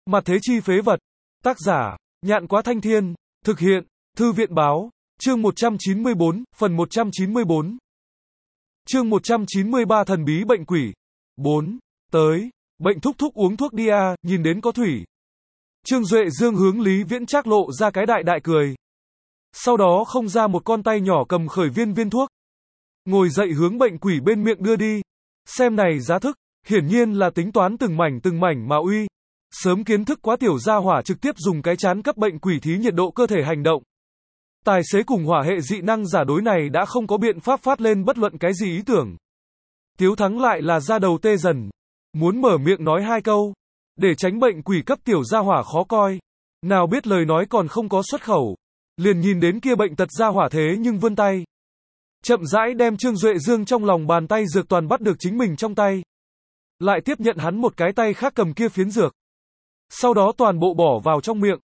Mặt thế chi phế vật. Tác giả, Nhạn Quá Thanh Thiên. Thực hiện, Thư viện Báo. Chương 194, phần 194. Chương 193 thần bí bệnh quỷ. 4. Tới. Bệnh thúc thúc uống thuốc đi a, nhìn đến có thủy. Trương Duệ Dương hướng Lý Viễn Trác lộ ra cái đại đại cười. Sau đó không ra một con tay nhỏ cầm khởi viên thuốc. Ngồi dậy hướng bệnh quỷ bên miệng đưa đi. Xem này giá thức, hiển nhiên là tính toán từng mảnh mà uy. Sớm kiến thức quá tiểu gia hỏa trực tiếp dùng cái chán cấp bệnh quỷ thí nhiệt độ cơ thể hành động. Tài xế cùng hỏa hệ dị năng giả đối này đã không có biện pháp phát lên bất luận cái gì ý tưởng. Tiếu Thắng lại là da đầu tê dần. Muốn mở miệng nói hai câu, để tránh bệnh quỷ cấp tiểu gia hỏa khó coi. Nào biết lời nói còn không có xuất khẩu. Liền nhìn đến kia bệnh tật gia hỏa thế nhưng vươn tay. Chậm rãi đem Trương Duệ Dương trong lòng bàn tay dược toàn bắt được chính mình trong tay. Lại tiếp nhận hắn một cái tay khác cầm kia phiến dược. Sau đó toàn bộ bỏ vào trong miệng.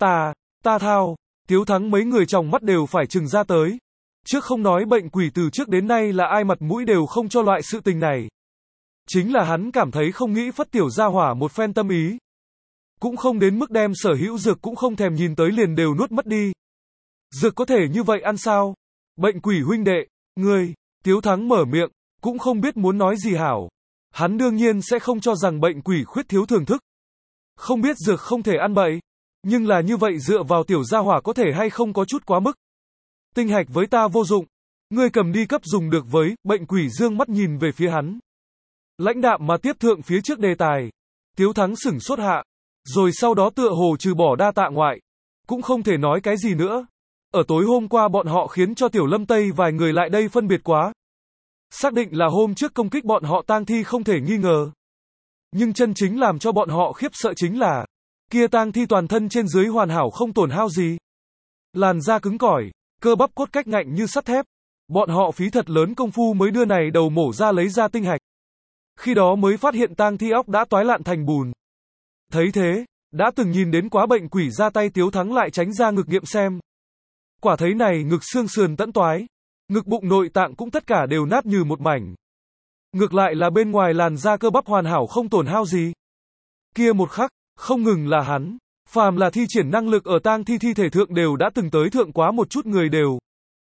Ta thao. Tiếu Thắng mấy người trong mắt đều phải trừng ra tới. Trước không nói bệnh quỷ từ trước đến nay là ai mặt mũi đều không cho loại sự tình này. Chính là hắn cảm thấy không nghĩ phất tiểu gia hỏa một phen tâm ý. Cũng không đến mức đem sở hữu dược cũng không thèm nhìn tới liền đều nuốt mất đi. Dược có thể như vậy ăn sao? Bệnh quỷ huynh đệ, ngươi, Tiếu Thắng mở miệng, cũng không biết muốn nói gì hảo. Hắn đương nhiên sẽ không cho rằng bệnh quỷ khuyết thiếu thưởng thức. Không biết dược không thể ăn bậy. Nhưng là như vậy dựa vào tiểu gia hỏa có thể hay không có chút quá mức. Tinh hạch với ta vô dụng. Ngươi cầm đi cấp dùng được với, bệnh quỷ dương mắt nhìn về phía hắn. Lãnh đạm mà tiếp thượng phía trước đề tài. Tiếu Thắng sửng sốt hạ. Rồi sau đó tựa hồ trừ bỏ đa tạ ngoại. Cũng không thể nói cái gì nữa. Ở tối hôm qua bọn họ khiến cho Tiểu Lâm Tây vài người lại đây phân biệt quá. Xác định là hôm trước công kích bọn họ tang thi không thể nghi ngờ. Nhưng chân chính làm cho bọn họ khiếp sợ chính là kia tang thi toàn thân trên dưới hoàn hảo không tổn hao gì. Làn da cứng cỏi, cơ bắp cốt cách ngạnh như sắt thép. Bọn họ phí thật lớn công phu mới đưa này đầu mổ ra lấy ra tinh hạch. Khi đó mới phát hiện tang thi óc đã toái lạn thành bùn. Thấy thế, đã từng nhìn đến quá bệnh quỷ ra tay Tiếu Thắng lại tránh ra ngực nghiệm xem. Quả thấy này ngực xương sườn tẫn toái. Ngực bụng nội tạng cũng tất cả đều nát như một mảnh. Ngược lại là bên ngoài làn da cơ bắp hoàn hảo không tổn hao gì. Kia một khắc, không ngừng là hắn, phàm là thi triển năng lực ở tang thi thi thể thượng đều đã từng tới thượng quá một chút người đều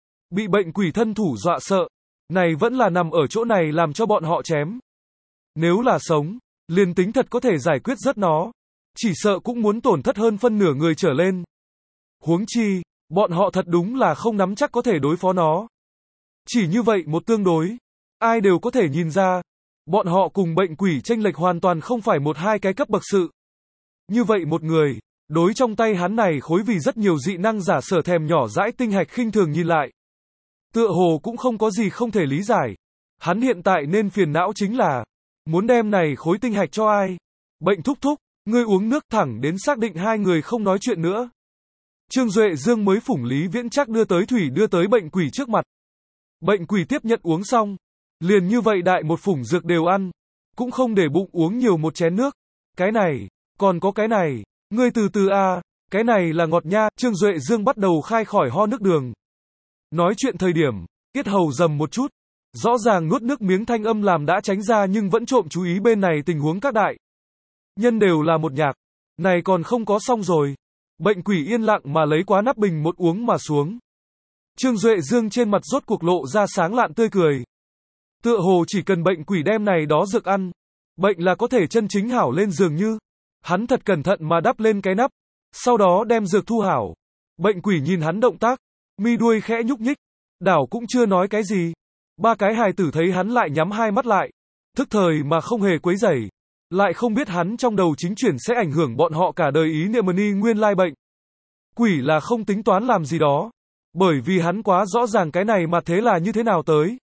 bị bệnh quỷ thân thủ dọa sợ. Này vẫn là nằm ở chỗ này làm cho bọn họ chém. Nếu là sống, liền tính thật có thể giải quyết rất nó. Chỉ sợ cũng muốn tổn thất hơn phân nửa người trở lên. Huống chi, bọn họ thật đúng là không nắm chắc có thể đối phó nó. Chỉ như vậy một tương đối, ai đều có thể nhìn ra, bọn họ cùng bệnh quỷ chênh lệch hoàn toàn không phải một hai cái cấp bậc sự. Như vậy một người, đối trong tay hắn này khối vì rất nhiều dị năng giả sở thèm nhỏ dãi tinh hạch khinh thường nhìn lại. Tựa hồ cũng không có gì không thể lý giải. Hắn hiện tại nên phiền não chính là, muốn đem này khối tinh hạch cho ai? Bệnh thúc thúc, ngươi uống nước thẳng đến xác định hai người không nói chuyện nữa. Trương Duệ Dương mới phủng Lý Viễn Trác đưa tới thủy đưa tới bệnh quỷ trước mặt. Bệnh quỷ tiếp nhận uống xong. Liền như vậy đại một phủng dược đều ăn. Cũng không để bụng uống nhiều một chén nước. Cái này, còn có cái này. Ngươi từ từ a, cái này là ngọt nha. Trương Duệ Dương bắt đầu khai khỏi ho nước đường. Nói chuyện thời điểm, yết hầu rầm một chút. Rõ ràng nuốt nước miếng thanh âm làm đã tránh ra nhưng vẫn trộm chú ý bên này tình huống các đại nhân đều là một nhạc. Này còn không có xong rồi. Bệnh quỷ yên lặng mà lấy quá nắp bình một uống mà xuống. Trương Duệ Dương trên mặt rốt cuộc lộ ra sáng lạn tươi cười. Tựa hồ chỉ cần bệnh quỷ đem này đó dược ăn, bệnh là có thể chân chính hảo lên dường như. Hắn thật cẩn thận mà đắp lên cái nắp, sau đó đem dược thu hảo. Bệnh quỷ nhìn hắn động tác, mi đuôi khẽ nhúc nhích, đảo cũng chưa nói cái gì. Ba cái hài tử thấy hắn lại nhắm hai mắt lại, thức thời mà không hề quấy rầy. Lại không biết hắn trong đầu chính chuyển sẽ ảnh hưởng bọn họ cả đời ý niệm ni nguyên lai bệnh. Quỷ là không tính toán làm gì đó. Bởi vì hắn quá rõ ràng cái này mà thế là như thế nào tới.